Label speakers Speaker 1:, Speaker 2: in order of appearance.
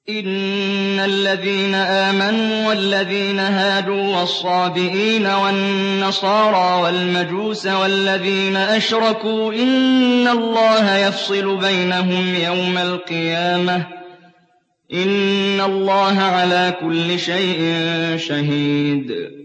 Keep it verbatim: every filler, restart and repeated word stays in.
Speaker 1: إِنَّ الَّذِينَ آمَنُوا وَالَّذِينَ هَادُوا وَالصَّابِئِينَ وَالنَّصَارَىٰ وَالْمَجُوسَ وَالَّذِينَ أَشْرَكُوا إِنَّ اللَّهَ يَفْصِلُ بَيْنَهُمْ يَوْمَ الْقِيَامَةِ ۚ إِنَّ اللَّهَ عَلَىٰ كُلِّ شَيْءٍ شَهِيدٌ